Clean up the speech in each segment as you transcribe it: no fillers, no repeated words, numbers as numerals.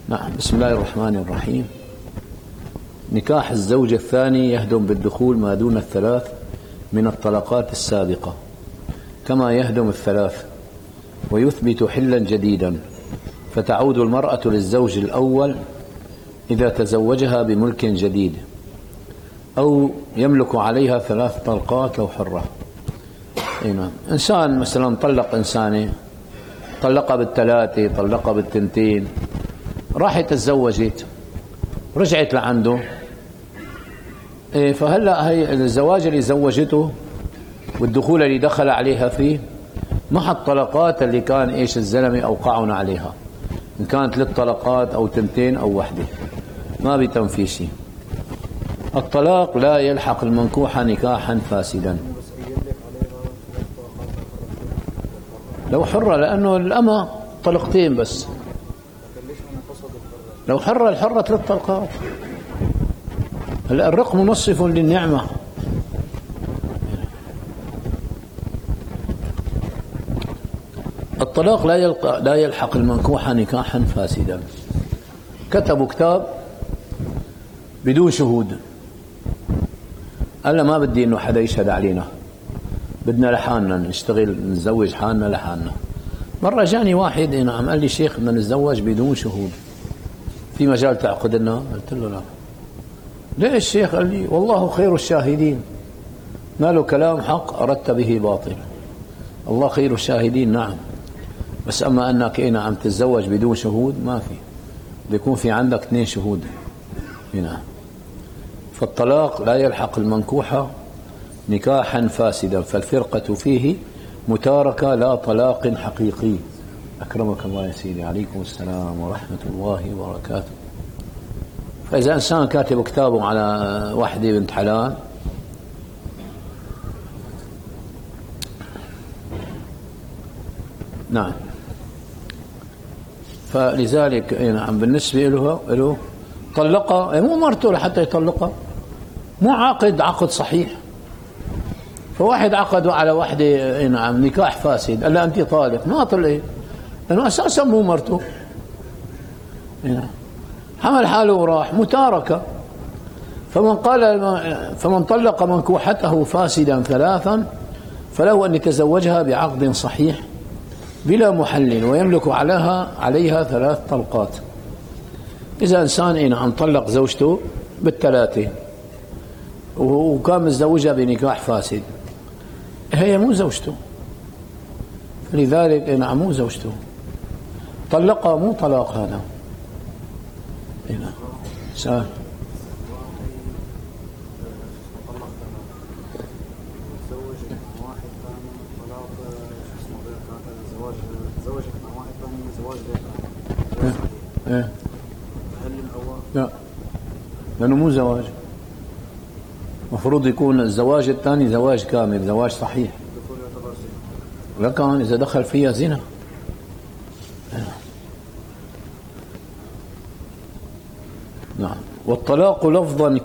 نعم. بسم الله الرحمن الرحيم. نكاح الزوج الثاني يهدم بالدخول ما دون الثلاث من الطلقات السابقة كما يهدم الثلاث، ويثبت حلا جديدا، فتعود المرأة للزوج الأول إذا تزوجها بملك جديد أو يملك عليها 3 طلقات لو حرة. إنسان مثلا طلق إنسانة، طلقها بالثلاثة، طلقها بالتنتين، راحت تزوجت، رجعت لعنده، فهلا هي الزواج اللي زوجته والدخول اللي دخل عليها فيه مع الطلقات اللي كان الزلمة أوقعنا عليها، إن كانت 3 طلقات أو 2 أو 1، ما بيتم في شيء. الطلاق لا يلحق المنكوحة نكاحا فاسدا لو حرة، لأنه الأمة طلقتين بس، لو حرة الحرة 3 طلقات. هلا الرق منصف للنعمة. الطلاق لا يلحق المنكوحة نكاحا فاسدا. كتبوا كتاب بدون شهود، قال ما بدي انه حدا يشهد علينا، بدنا لحالنا نشتغل نتزوج حالنا لحالنا. مرة جاني واحد قال لي شيخ بدنا نتزوج بدون شهود، في مجال تعقد لنا؟ قلت له لا. ليش شيخ؟ قال لي والله خير الشاهدين، ما له كلام حق أردت به باطل. الله خير الشاهدين نعم، بس أما أنك عم تتزوج بدون شهود ما في، بيكون في عندك 2 شهود هنا. فالطلاق لا يلحق المنكوحة نكاحا فاسدا، فالفرقة فيه متاركة لا طلاق حقيقي. أكرمك الله يا سيدي. عليكم السلام ورحمة الله وبركاته. فإذا إنسان كاتب كتابه على واحدة بنت حلال، نعم، فلذلك نعم بالنسبة له طلقها، مو مرته لحتى يطلقها، مو عقد صحيح. فواحد عقده على واحدة نعم نكاح فاسد، قال لها أنت طالق، ما طلقت لأنه أساسا مو مرته، حمل حاله وراح متاركة. فمن طلق منكوحته فاسدا 3 فله أن يتزوجها بعقد صحيح بلا محل، ويملك عليها 3 طلقات. إذا إنسان عم طلق زوجته بال3 وكان متزوجها بنكاح فاسد، هي مو زوجته، لذلك نعم مو زوجته، طلقها مو طلاق هذا. هنا سؤال. لا، لأنه مو زواج، مفروض يكون الزواج الثاني زواج كامل، زواج صحيح، لكن إذا دخل فيها زنا. نعم. والطلاق لفظا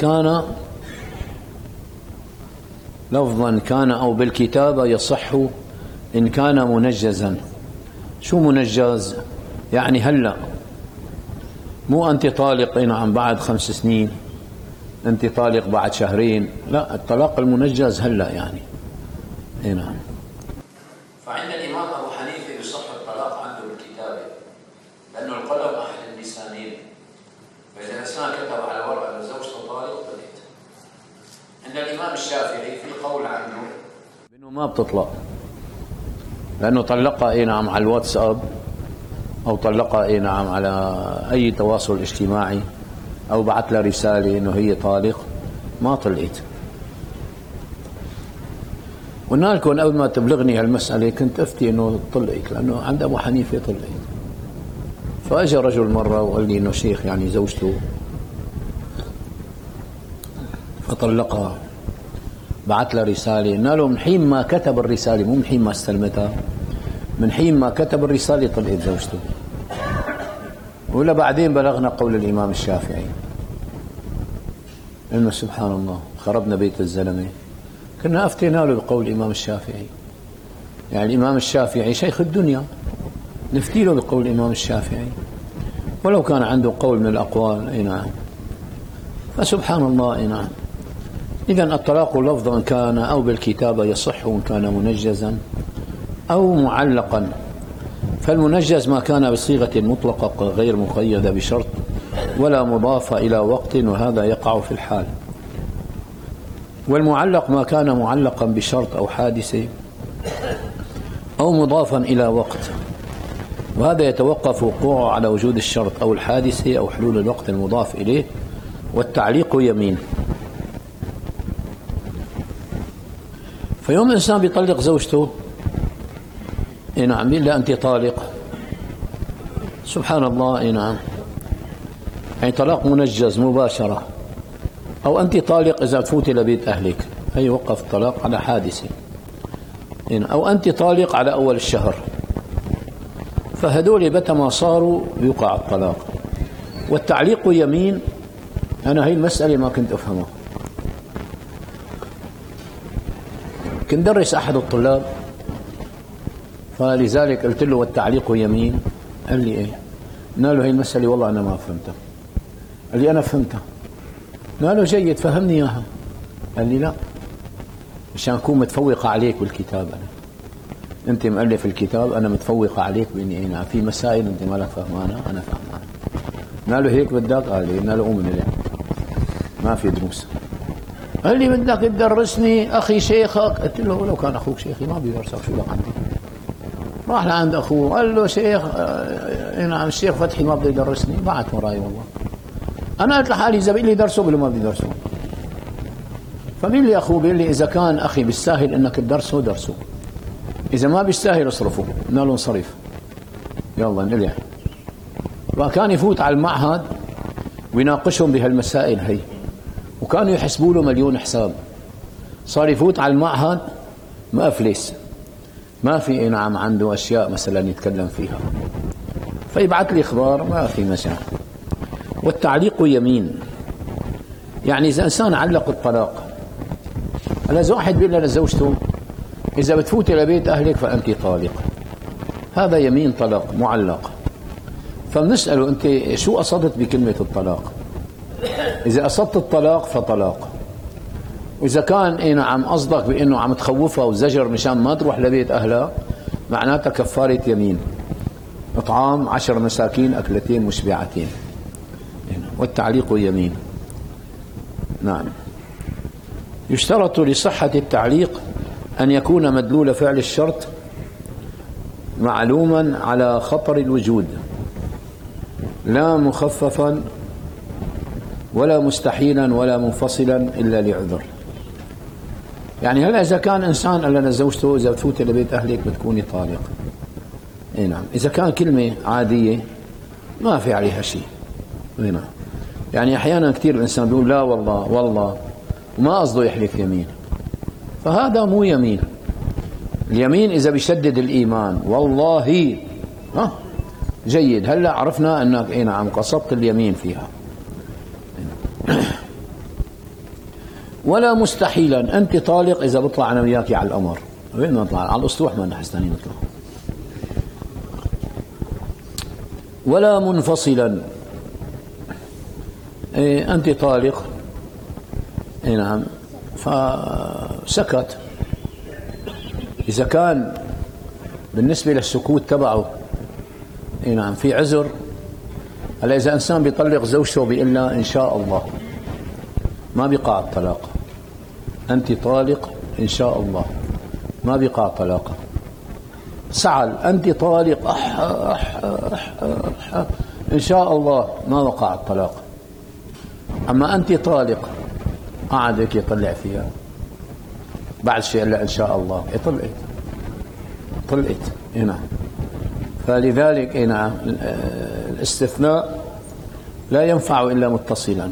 كان أو بالكتابة يصح إن كان منجزا. شو منجز؟ يعني هلأ، مو أنت طالق نعم بعد 5 سنين، أنت طالق بعد 2 شهر، لا، الطلاق المنجز هلأ يعني. نعم. فعند الإمام أبو حنيفة يصح الطلاق عنده بالكتابة، لأنه القلم أحد اللسانين، فإذا الإنسان كتب على ورقة أن زوجته طالق طلقت. عند الإمام الشافعي في قول عنه بأنه ما بتطلق، لأنه طلقها نعم على الواتساب، أو طلقها نعم على أي تواصل اجتماعي، أو بعث لها رسالة إنه هي طالق، ما طلقت. قلنا لكم قبل ما تبلغني هالمسألة كنت أفتي إنه طلقت، لأنه عند أبو حنيفة طلقت. فأجى رجل مرة وقال لي إنه شيخ يعني زوجته فطلقها، بعث لها رسالة. قلنا له من حين ما كتب الرسالة، مو من حين ما استلمتها، من حين ما كتب الرسالة طلقت زوجته. ولا بعدين بلغنا قول الإمام الشافعي، إنه سبحان الله خربنا بيت الزلمة. كنا أفتينا له بقول الإمام الشافعي، يعني الإمام الشافعي شيخ الدنيا، نفتي له بقول الإمام الشافعي. ولو كان عنده قول من الأقوال. أي نعم. فسبحان الله. أي نعم. إذن الطلاق لفظا كان أو بالكتابة يصح إن كان منجزا أو معلقا. فالمنجز ما كان بصيغة مطلقة غير مقيدة بشرط ولا مضافة إلى وقت، وهذا يقع في الحال. والمعلق ما كان معلقا بشرط أو حادثة أو مضافا إلى وقت، وهذا يتوقف وقوعه على وجود الشرط أو الحادثة أو حلول الوقت المضاف إليه. والتعليق يمين. فيوم الإنسان بيطلق زوجته، نعم، إلا أنت طالق، سبحان الله. نعم. يعني طلاق منجز مباشرة. أو أنت طالق إذا تفوتي لبيت أهلك، هي وقف الطلاق على حادثة. أو أنت طالق على أول الشهر، فهدول بت ما صاروا يوقع الطلاق. والتعليق يمين. أنا هي المسألة ما كنت أفهمها. كنت درس أحد الطلاب، فلذلك قلت له والتعليق يمين. قال لي إيه؟ قال له هي المسألة والله أنا ما فهمتها. قال لي أنا فهمتها. قال له جيد، فهمني إياها. قال لي لا، مشان أكون متفوقة عليك بالكتاب. أنت مؤلف الكتاب، أنا متفوقة عليك بإني أنا في مسائل أنت ما لك فهمانة أنا فهمانة. قال له هيك بدك؟ قال لي. قال له قوم من اليوم ما في دروس. قال لي بدك تدرسني أخي شيخك؟ قلت له لو كان أخوك شيخي ما بيدرسك، شو لك عندي؟ راح لعند أخوه قال له شيخ، نعم الشيخ فتحي ما بده يدرسني. بعت وراي والله. أنا قلت لحالي إذا بيقول لي درسه بقول له ما بدي درسه. فبيقول لي أخوه، بيقول لي إذا كان أخي بالساهل إنك تدرسه درسه، إذا ما بالساهل اصرفه. قلنا له انصرف يلا نلعب. وكان يفوت على المعهد ويناقشهم بهالمسائل هي، وكانوا يحسبوا له مليون حساب. صار يفوت على المعهد ما أفلس، ما في نعم عنده أشياء مثلا يتكلم فيها، فيبعث لي إخبار ما في مشاكل. والتعليق يمين. يعني إذا إنسان علق الطلاق، هلا واحد بيقول لزوجته إذا بتفوت إلى بيت أهلك فأنت طالق، هذا يمين طلاق معلق. فبنسأله أنت شو قصدت بكلمة الطلاق؟ إذا قصدت الطلاق فطلاق، وإذا كان نعم قصدك بأنه عم تخوفها وزجر مشان ما تروح لبيت أهلها، معناتها كفارة يمين، إطعام 10 مساكين أكلتين مشبعتين. والتعليق يمين. نعم. يشترط لصحة التعليق أن يكون مدلول فعل الشرط معلوما على خطر الوجود، لا مخففا ولا مستحيلا ولا منفصلا إلا لعذر. يعني هلا إذا كان إنسان قال لزوجته إذا بتفوت لبيت أهلك بتكوني طالق، إيه نعم. إذا كان كلمة عادية ما في عليها شيء. إيه نعم. يعني أحيانا كثير الإنسان بيقول لا والله والله وما قصده يحلف يمين، فهذا مو يمين. اليمين إذا بيشدد الإيمان والله جيد، هلا عرفنا أنك إيه نعم قصدت اليمين فيها. ولا مستحيلا، أنت طالق إذا بطلع أنا وياك على القمر. وين ما نطلع؟ على الأسطوح ما نحستني نطلع. ولا منفصلا، إيه أنت طالق، إيه نعم، فسكت. إذا كان بالنسبة للسكوت تبعه إيه نعم في عذر. هلا إذا إنسان بيطلق زوجته بيقول لها إن شاء الله، ما بيقع الطلاق. أنت طالق إن شاء الله، ما بيقع طلاقه. سعل أنت طالق إن شاء الله، ما وقع الطلاق. أما أنت طالق قعد هيك يطلع فيها بعد شيء إلا إن شاء الله طلقت هنا. فلذلك هنا الاستثناء لا ينفع إلا متصلا.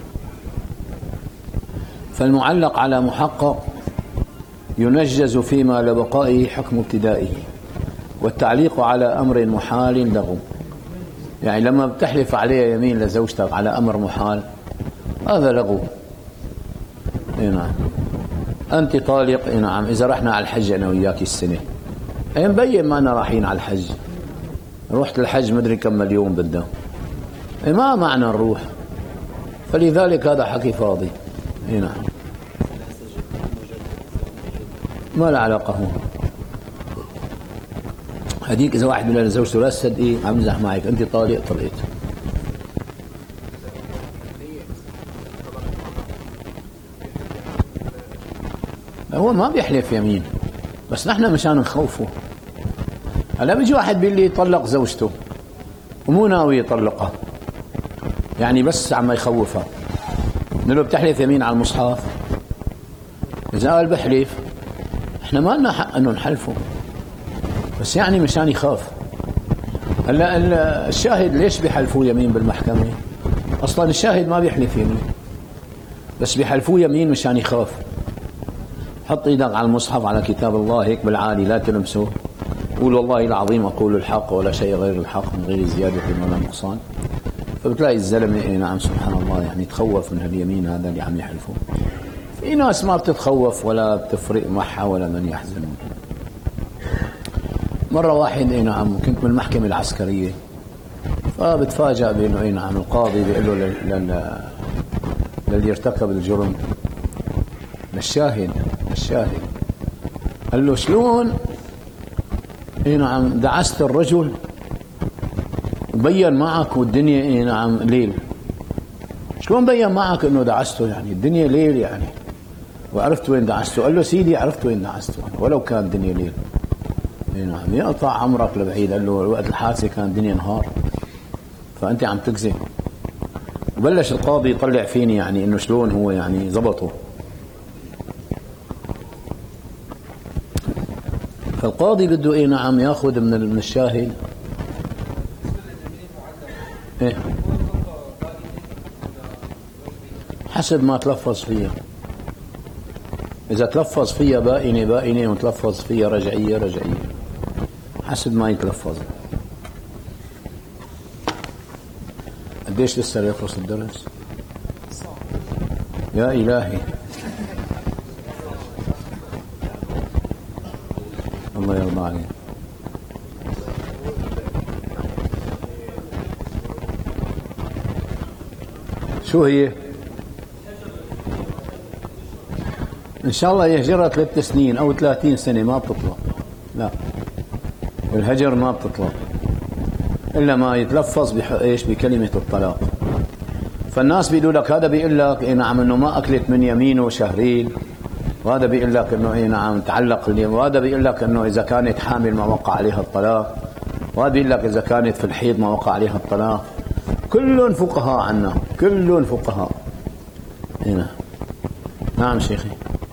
فالمعلق على محقق ينجز فيما لبقائه حكم ابتدائه، والتعليق على أمر محال له. يعني لما بتحلف عليه يمين لزوجتك على أمر محال هذا لغو. نعم. أنت طالق، نعم، إذا رحنا على الحج أنا وياك السنة، مبين ما أنا رايحين على الحج، رحت الحج مدري كم مليون بدنا، ما معنى الروح؟ فلذلك هذا حكي فاضي. نعم، ما له علاقة. هو هديك إذا واحد من زوجته لا تصدقي عم يمزح معك، أنت طالق طلقت. هو ما بيحلف يمين، بس نحن مشان نخوفه. هلا بيجي واحد بيقول لي طلق زوجته ومو ناوي يطلقها، يعني بس عم يخوفها، بنقول له بتحلف يمين على المصحف؟ إذا قال بحلف احنا ما لنا حق انه نحلفه، بس يعني مشان يخاف. هلا الشاهد ليش بيحلفوا يمين بالمحكمة؟ اصلا الشاهد ما بيحلف يمين، بس بيحلفوه يمين مشان يخاف. حط ايدك على المصحف على كتاب الله هيك بالعالي، لا تلمسه، قول والله العظيم اقول الحق ولا شيء غير الحق من غير زيادة ولا نقصان. فبتلاقي الزلمة نعم سبحان الله يعني تخوف من هاليمين هذا اللي عم يحلفه. في ناس ما بتتخوف ولا بتفرق معها ولا من يحزن. مرة واحد نعم كنت بالمحكمة العسكرية، فبتفاجأ بأنه نعم القاضي بيقول له للي ارتكب الجرم، للشاهد قال له شلون نعم دعست الرجل وبين معك والدنيا نعم ليل؟ شلون بين معك انه دعسته؟ يعني الدنيا ليل يعني، وعرفت وين دعسته؟ قال له سيدي عرفت وين دعسته ولو كان الدنيا ليل. نعم يقطع عمرك لبعيد. قال له وقت الحادثة كان الدنيا نهار، فأنت عم تكذب. وبلش القاضي يطلع فيني يعني انه شلون هو يعني زبطه. فالقاضي بده نعم ياخذ من الشاهد حسب ما تلفظ فيها. إذا تلفظ فيها بائنة وتلفظ فيها رجعية حسب ما يتلفظ. قديش لسه يخلص الدرس؟ يا إلهي الله يرضى عليك. شو هي؟ إن شاء الله يهجرها 3 سنين أو 30 سنة ما بتطلع. لا، الهجر ما بتطلع إلا ما يتلفظ بكلمة الطلاق. فالناس بيقولوا لك هذا بيقول لك نعم إنه ما أكلت من يمينه شهرين، وهذا بيقول لك إنه نعم تعلق اليوم، وهذا بيقول لك إنه إذا كانت حامل ما وقع عليها الطلاق، وهذا بيقول لك إذا كانت في الحيض ما وقع عليها الطلاق. كلهم فقهاء عنا، كلهم فقهاء هنا. نعم شيخي.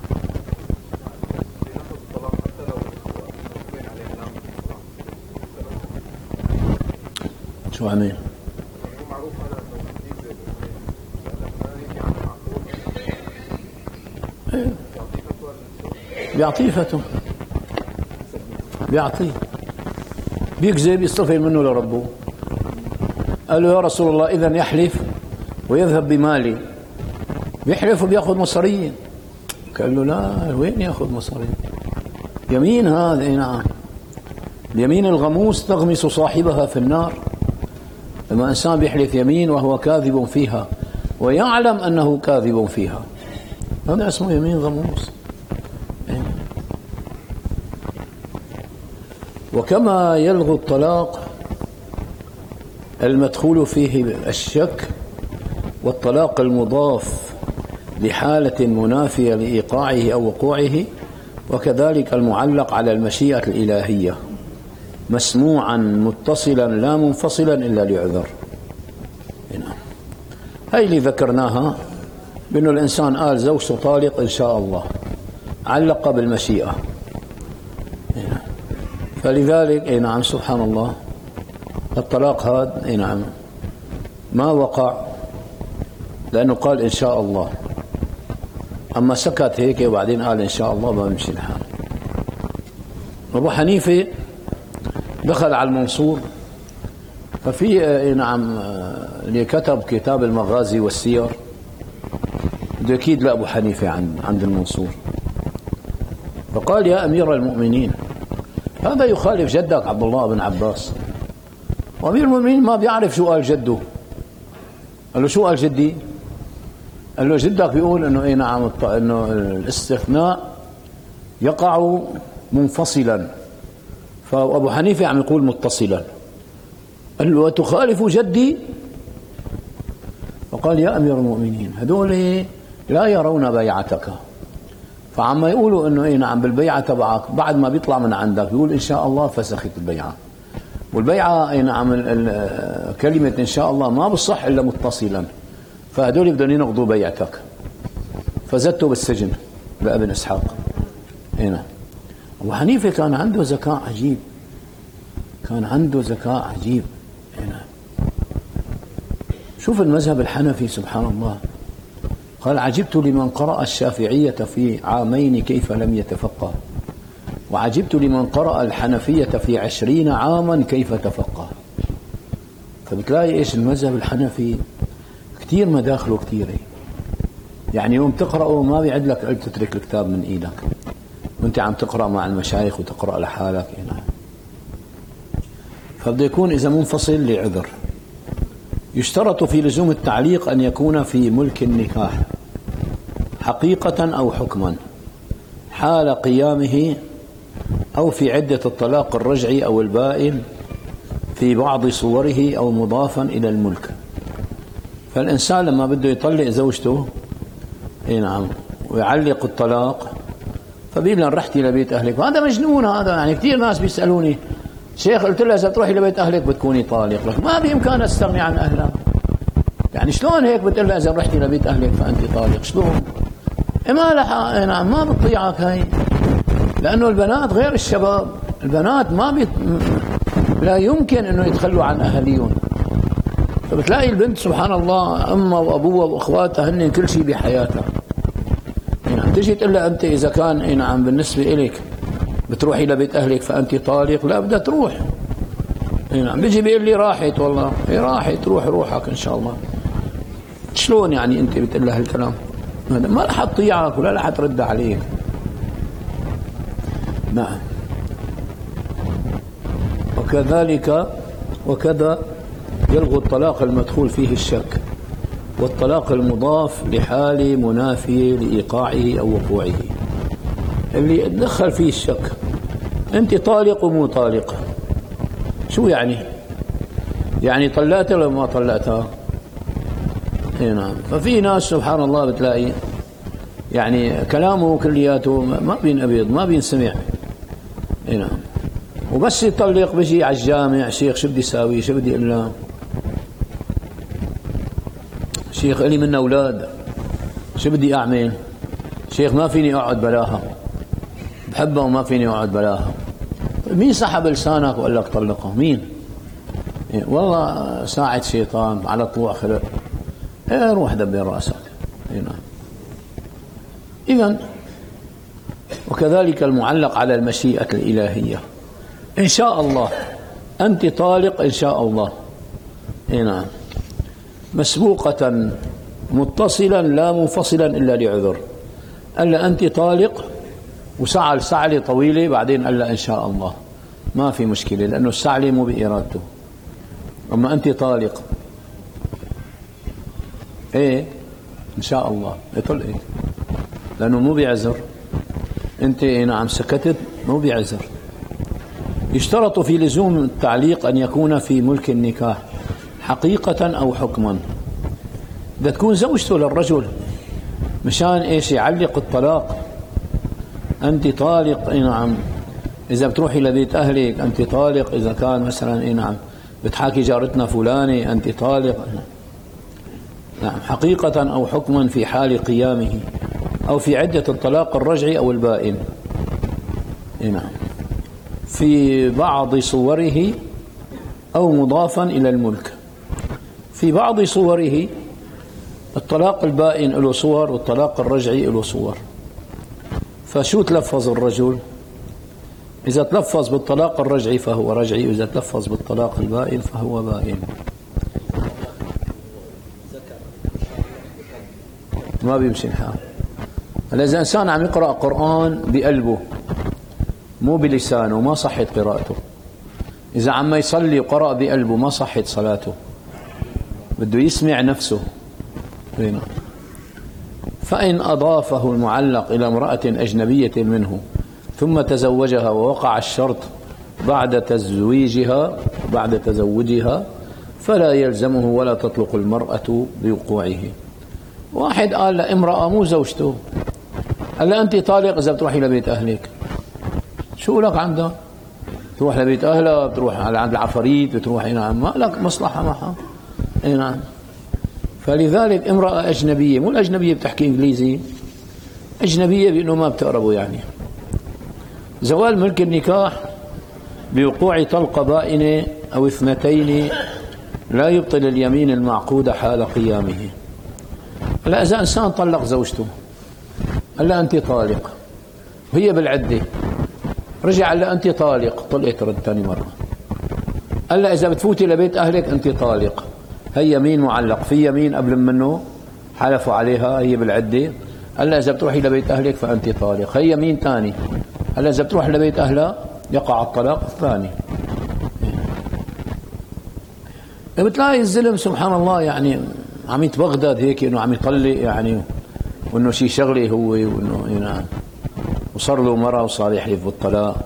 شو عمل؟ بيعطيه فتوى، بيعطيه، بيكذب يصطفي منه لربه. قال له يا رسول الله إذن يحلف ويذهب بمالي. بيحلف وبياخذ مصريين. قال له لا، وين ياخذ مصريين؟ يمين هذا نعم، اليمين الغموس تغمس صاحبها في النار. لما إنسان بيحلف يمين وهو كاذب فيها ويعلم أنه كاذب فيها، هذا اسمه يمين غموس. وكما يلغو الطلاق المدخول فيه الشك والطلاق المضاف لحالة منافية لإيقاعه أو وقوعه، وكذلك المعلق على المشيئة الإلهية مسموعا متصلا لا منفصلا إلا لعذر. هاي اللي ذكرناها بأنه الإنسان قال زوجته طالق إن شاء الله، علق بالمشيئة. فلذلك نعم سبحان الله الطلاق هذا نعم ما وقع لأنه قال إن شاء الله. أما سكت هيك وبعدين قال إن شاء الله ما بيمشي الحال. أبو حنيفة دخل على المنصور، ففي نعم اللي كتب كتاب المغازي والسير بده أكيد لأبو حنيفة عند المنصور، فقال يا أمير المؤمنين هذا يخالف جدك عبد الله بن عباس، وأمير المؤمنين ما بيعرف شو قال جده، قال له شو قال جدي؟ قال له جدك بيقول انه اي نعم انه الاستثناء يقع منفصلا، فابو حنيفه عم يقول متصلا. قال له وتخالف جدي؟ فقال يا امير المؤمنين هذول لا يرون بيعتك، فعما يقولوا انه اي نعم بالبيعه تبعك بعد ما بيطلع من عندك بيقول ان شاء الله فسخت البيعه، والبيعه اي نعم كلمه ان شاء الله ما بصح الا متصلا، فهدول بدهم ينقضوا بيعتك، فزدته بالسجن لابن اسحاق. هنا ابو حنيفه كان عنده ذكاء عجيب، كان عنده ذكاء عجيب. هنا شوف المذهب الحنفي سبحان الله، قال عجبت لمن قرأ الشافعية في عامين كيف لم يتفقه، وعجبت لمن قرأ الحنفية في 20 عاما كيف تفقه. فبتلاقي ايش المذهب الحنفي كثير مداخله كثيرة، يعني يوم تقرأه ما بيعد لك قلت تترك الكتاب من ايدك وانت عم تقرأ مع المشايخ وتقرأ لحالك. هنا فبده يكون اذا منفصل لعذر. يشترط في لزوم التعليق أن يكون في ملك النكاح حقيقة أو حكما حال قيامه، أو في عدة الطلاق الرجعي أو البائن في بعض صوره، أو مضافا إلى الملك. فالإنسان لما بده يطلق زوجته نعم ويعلق الطلاق فبيقول لها رحتي لبيت أهلك، هذا مجنون هذا. يعني كثير ناس بيسألوني شيخ قلت لها إذا تروحي لبيت أهلك بتكوني طالق، لك ما بإمكانها تستغني عن أهلها. يعني شلون هيك بتقول لها إذا رحتي لبيت أهلك فأنت طالق؟ شلون؟ ما لها نعم ما بتطيعك هاي، لأنه البنات غير الشباب، البنات ما لا يمكن إنه يتخلوا عن أهاليهم. فبتلاقي البنت سبحان الله أمها وأبوها وأخواتها هن كل شيء بحياتها. نعم تجي تقول لها أنت إذا كان نعم بالنسبة إليك بتروحي لبيت أهلك فأنت طالق، لا بدها تروح. نعم بيجي بيقول لي راحت، والله هي راحت، روح روحك إن شاء الله. شلون يعني أنت بتقول لها هالكلام؟ ما رح تطيعك ولا رح ترد عليك. نعم وكذا يلغو الطلاق المدخول فيه الشك، والطلاق المضاف لحال منافي لإيقاعه أو وقوعه، اللي دخل فيه الشك. أنت طالق ومو طالق، شو يعني؟ يعني طلقتها ولا ما طلقتها؟ نعم. ففي ناس سبحان الله بتلاقي يعني كلامه كلياته ما بينقبض ما بينسمع. نعم. وبس يطلق بيجي على الجامع، شيخ شو بدي اساوي؟ شو بدي اقول له؟ شيخ الي من اولاد شو بدي اعمل؟ شيخ ما فيني اقعد بلاها، بحبها وما فيني اقعد بلاها. مين سحب لسانك وقال لك طلقها؟ مين؟ والله ساعد شيطان على طلوع خلق. روح دبر راسك. نعم. اذا وكذلك المعلق على المشيئة الإلهية، إن شاء الله أنت طالق إن شاء الله. نعم. مسبوقة متصلا لا منفصلا إلا لعذر. قال أنت طالق وسعى سعلة طويلة، بعدين قال إن شاء الله ما في مشكلة، لأنه السعلة مو بإرادته. أما أنت طالق إيه إن شاء الله يطلق، لأنه مو بعذر. أنت نعم سكتت مو بعذر. يشترط في لزوم التعليق أن يكون في ملك النكاح حقيقة أو حكما. بدها تكون زوجته للرجل مشان إيش يعلق الطلاق. أنت طالق نعم إذا بتروحي لبيت أهلك أنت طالق، إذا كان مثلا نعم بتحاكي جارتنا فلانة أنت طالق. نعم حقيقة أو حكما في حال قيامه، أو في عدة الطلاق الرجعي أو البائن. نعم. في بعض صوره أو مضافا إلى الملك. في بعض صوره الطلاق البائن له صور والطلاق الرجعي له صور. فشو تلفظ الرجل؟ إذا تلفظ بالطلاق الرجعي فهو رجعي، وإذا تلفظ بالطلاق البائن فهو بائن. ما بيمشي الحال. إذا إنسان عم يقرأ قرآن بقلبه مو بلسانه ما صحت قراءته. إذا عم يصلي وقرأ بقلبه ما صحت صلاته. بده يسمع نفسه. فإن أضافه المعلق إلى امرأة أجنبية منه ثم تزوجها ووقع الشرط بعد تزوجها فلا يلزمه ولا تطلق المرأة بوقوعه. واحد قال لامرأة مو زوجته، قال لها أنت طالق إذا بتروحي لبيت أهلك. شو لك عندها؟ تروح لبيت أهلها، بتروح على عند العفاريت، بتروح نعم، ما لك مصلحة معها. نعم. فلذلك امرأة أجنبية، مو الأجنبية بتحكي إنجليزي، أجنبية بأنه ما بتقربوا يعني. زوال ملك النكاح بوقوع طلقة بائنة أو اثنتين لا يبطل اليمين المعقودة حال قيامه. هلا إذا إنسان طلق زوجته، قال لها أنت طالق، وهي بالعدة، رجع قال لها أنت طالق، طلقت رد ثاني مرة، قال لها إذا بتفوتي لبيت أهلك أنت طالق، هي يمين معلق، في يمين قبل منه حلفوا عليها، هي بالعدة، قال لها إذا بتروحي لبيت أهلك فأنت طالق، هي يمين ثاني، قال لها إذا بتروح لبيت أهلها يقع الطلاق الثاني. بتلاقي الزلم سبحان الله يعني عم يتبغدد هيك انه عم يطلق يعني، وانه شيء شغله هو، وانه نعم وصار له مرة وصار يحلف بالطلاق.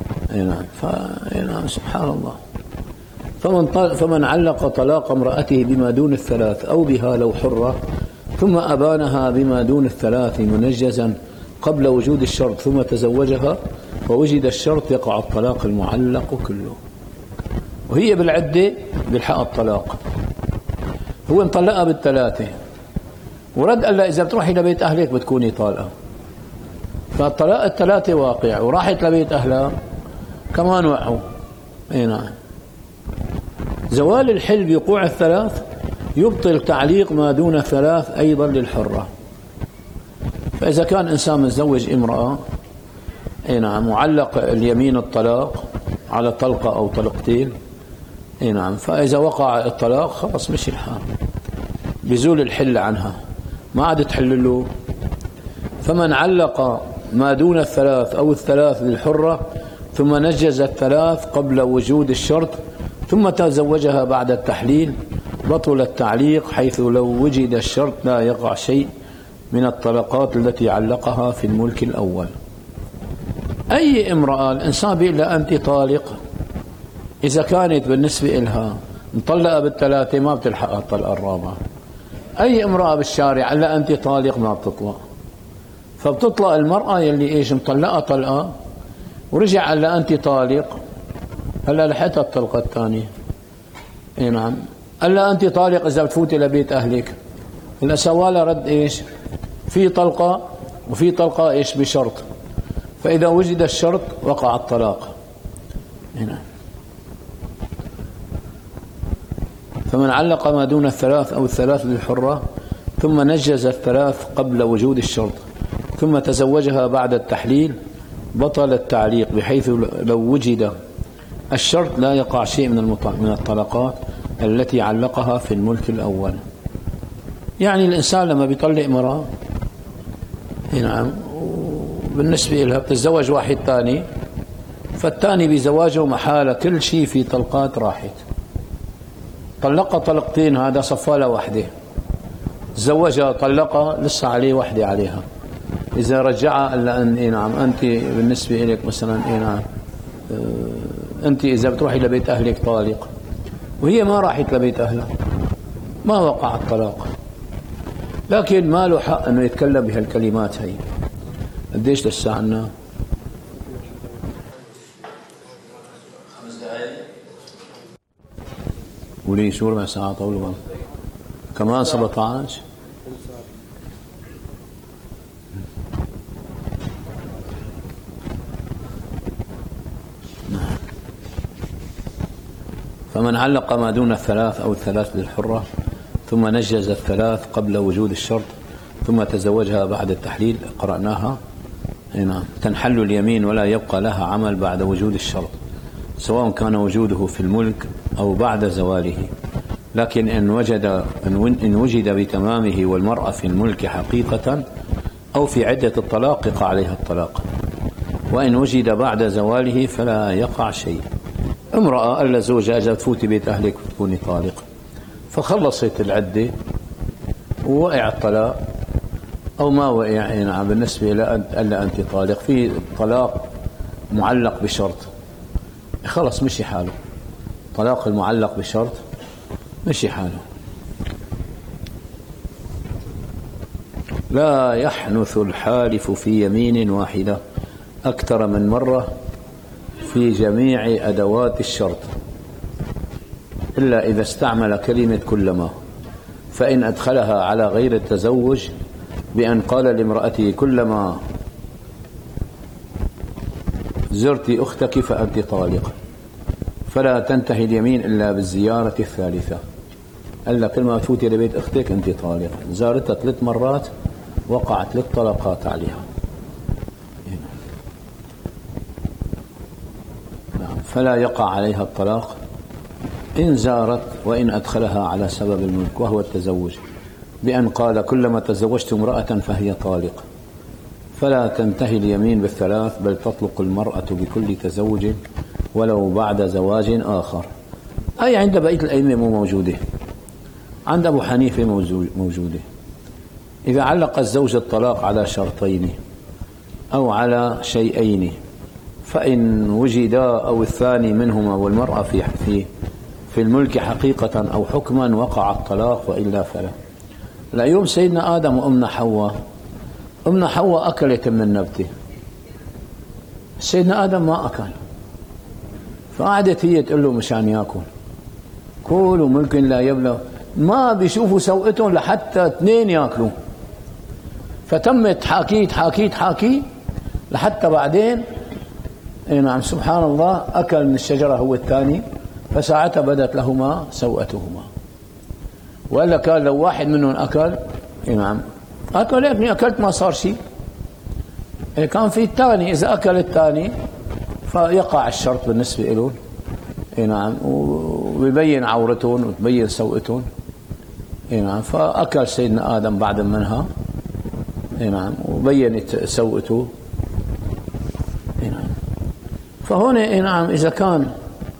نعم سبحان الله. فمن علق طلاق امرأته بما دون الثلاث أو بها لو حرة ثم أبانها بما دون الثلاث منجزا قبل وجود الشرط ثم تزوجها ووجد الشرط يقع الطلاق المعلق كله. وهي بالعدة بالحق الطلاق، هو مطلقها بالثلاثة ورد قال لها إذا بتروحي لبيت أهلك بتكوني طالقة، فالطلاق الثلاثة واقع، وراحت لبيت أهلها كمان وقعوا. نعم. زوال الحل بوقوع الثلاث يبطل تعليق ما دون الثلاث أيضا للحرة. فإذا كان إنسان متزوج امرأة نعم معلق اليمين الطلاق على طلقة أو طلقتين، نعم، فإذا وقع الطلاق خلاص مشي الحال، بزول الحل عنها، ما عاد تحل له. فمن علق ما دون الثلاث أو الثلاث للحرة ثم نجز الثلاث قبل وجود الشرط ثم تزوجها بعد التحليل بطل التعليق، حيث لو وجد الشرط لا يقع شيء من الطلقات التي علقها في الملك الأول. أي امرأة الإنسان بيقول لها أنت طالق، إذا كانت بالنسبة إلها مطلقة بالثلاثة ما بتلحقها الطلقة الرابعة. أي امرأة بالشارع قال لها أنت طالق ما بتطلق، فبتطلق المرأة يلي إيش مطلقة طلقة ورجع قال لها أنت طالق، هلا لحقتها الطلقة الثانية. نعم. قال لها أنت طالق إذا بتفوتي لبيت أهلك، هلا سوالها رد إيش؟ في طلقة وفي طلقة إيش بشرط، فإذا وجد الشرط وقع الطلاق. نعم. فمن علق ما دون الثلاث أو الثلاث للحرة ثم نجز الثلاث قبل وجود الشرط ثم تزوجها بعد التحليل بطل التعليق، بحيث لو وجد الشرط لا يقع شيء من الطلقات التي علقها في الملك الأول. يعني الإنسان لما بيطلق امرأة نعم بالنسبة لها بتتزوج واحد ثاني، فالثاني بزواجه محالة كل شيء في طلقات راحت، طلقها طلقتين، هذا صفالة واحدة، تزوجها طلقها لسه عليه واحدة عليها. إذا رجعها قال لها نعم أنت بالنسبة لك مثلا نعم أنت إذا بتروحي لبيت أهلك طالق، وهي ما راحت لبيت أهلها ما وقع الطلاق، لكن ما له حق أنه يتكلم بهالكلمات هي. قديش لسه عنا؟ 5 دقائق. ولي شو ربع ساعة طول كمان 17. فمن علق ما دون الثلاث أو الثلاث للحرة ثم نجز الثلاث قبل وجود الشرط ثم تزوجها بعد التحليل قرأناها. نعم. تنحل اليمين ولا يبقى لها عمل بعد وجود الشرط، سواء كان وجوده في الملك أو بعد زواله، لكن إن وجد بتمامه والمرأة في الملك حقيقة أو في عدة الطلاق يقع عليها الطلاق، وإن وجد بعد زواله فلا يقع شيء. امرأة ألا زوجها إذا تفوتي بيت أهلك وتكوني طالق، فخلصت العدة ووقع الطلاق أو ما وقع، نعم، بالنسبة إلا أنت طالق. في طلاق معلق بشرط، خلص مشي حاله. طلاق المعلق بشرط مشي حاله. لا يحنث الحالف في يمين واحدة أكثر من مرة في جميع أدوات الشرط إلا إذا استعمل كلمة كلما، فإن أدخلها على غير التزوج بأن قال لامرأته كلما زرت أختك فأنت طالق، فلا تنتهي اليمين إلا بالزيارة الثالثة. قال لك كل ما تفوتي لبيت أختك أنت طالق. زارتها 3 مرات وقعت 3 طلقات عليها. نعم. فلا يقع عليها الطلاق إن زارت وإن أدخلها على سبب الملك وهو التزوج بأن قال كلما تزوجت امرأة فهي طالق، فلا تنتهي اليمين بالثلاث، بل تطلق المرأة بكل تزوج ولو بعد زواج آخر. أي عند بقية الأئمة مو موجودة، عند أبو حنيفة موجودة. إذا علق الزوج الطلاق على شرطين أو على شيئين فإن وجدا أو الثاني منهما والمرأة في الملك حقيقة أو حكما وقع الطلاق، وإلا فلا. اليوم سيدنا آدم وأمنا حواء، أمنا حواء أكلت من النبتة، سيدنا آدم ما أكل، فقعدت هي تقول له مشان ياكل كلوا ممكن لا يبلغ، ما بيشوفوا سوءتهم لحتى 2 ياكلوا. فتمت حاكيت لحتى بعدين نعم سبحان الله أكل من الشجرة هو الثاني، فساعتها بدت لهما سوءتهما. وإلا كان لو واحد منهم أكل نعم أكل ابني أكلت ما صار شيء. كان في الثاني، إذا أكل الثاني فيقع الشرط بالنسبة له نعم، ويبين عورتهم وتبين سوءتهم نعم. فأكل سيدنا آدم بعد منها نعم وبينت سوءته نعم. فهنا نعم إذا كان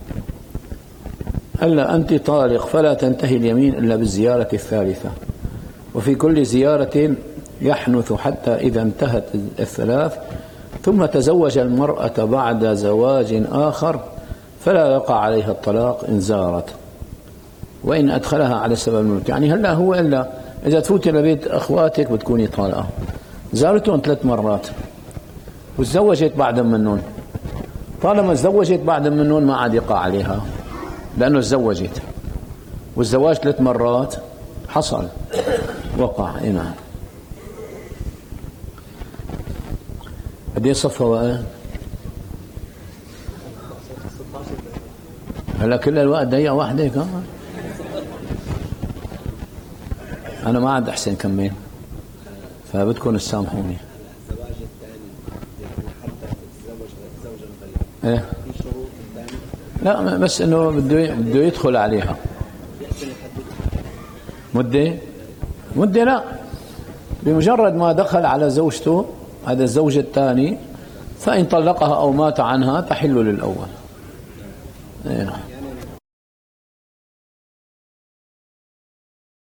ألا أنت طالق فلا تنتهي اليمين إلا بالزيارة الثالثة، وفي كل زيارة يحنث حتى إذا انتهت الثلاث ثم تزوج المرأة بعد زواج آخر فلا يقع عليها الطلاق إن زارت وإن أدخلها على سبب الملك. يعني هلا هو إلا إذا تفوتي لبيت أخواتك بتكوني طالقة، زارتهم 3 مرات وتزوجت بعد منهم، طالما تزوجت بعد منهم ما عاد يقع عليها لأنه تزوجت، والزواج 3 مرات حصل وقع. نعم. قد صفى وقت؟ هلا كل الوقت دقيقة واحدة كمان. أنا ما عاد أحسن كمل، فبدكم تسامحوني. الزواج الثاني يعني حتى تتزوج زوجا غيره إيه؟ في شروط ثانية؟ لا بس إنه بده يدخل عليها. مدة لا، بمجرد ما دخل على زوجته هذا الزوج الثاني فإن طلقها أو مات عنها تحل للأول. إيه.